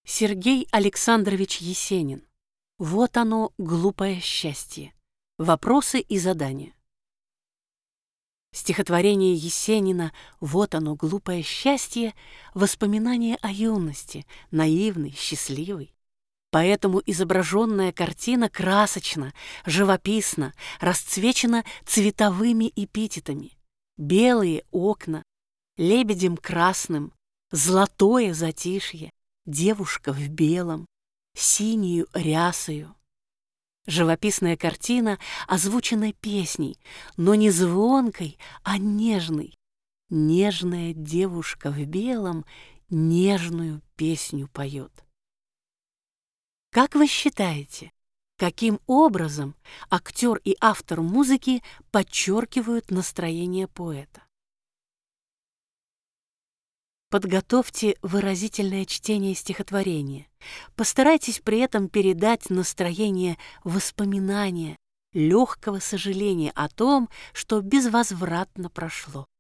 Сергей Александрович Есенин. Вот оно, глупое счастье. Вопросы и задания. Стихотворение Есенина «Вот оно, глупое счастье» — воспоминание о юности, наивной, счастливой. Поэтому изображенная картина красочна, живописна, расцвечена цветовыми эпитетами. Белые окна, лебедем красным, золотое затишье, девушка в белом, синюю рясою. Живописная картина озвучена песней, но не звонкой, а нежной. Нежная девушка в белом нежную песню поет. Как вы считаете, каким образом актер и автор музыки подчеркивают настроение поэта? Подготовьте выразительное чтение стихотворения. Постарайтесь при этом передать настроение воспоминания, легкого сожаления о том, что безвозвратно прошло.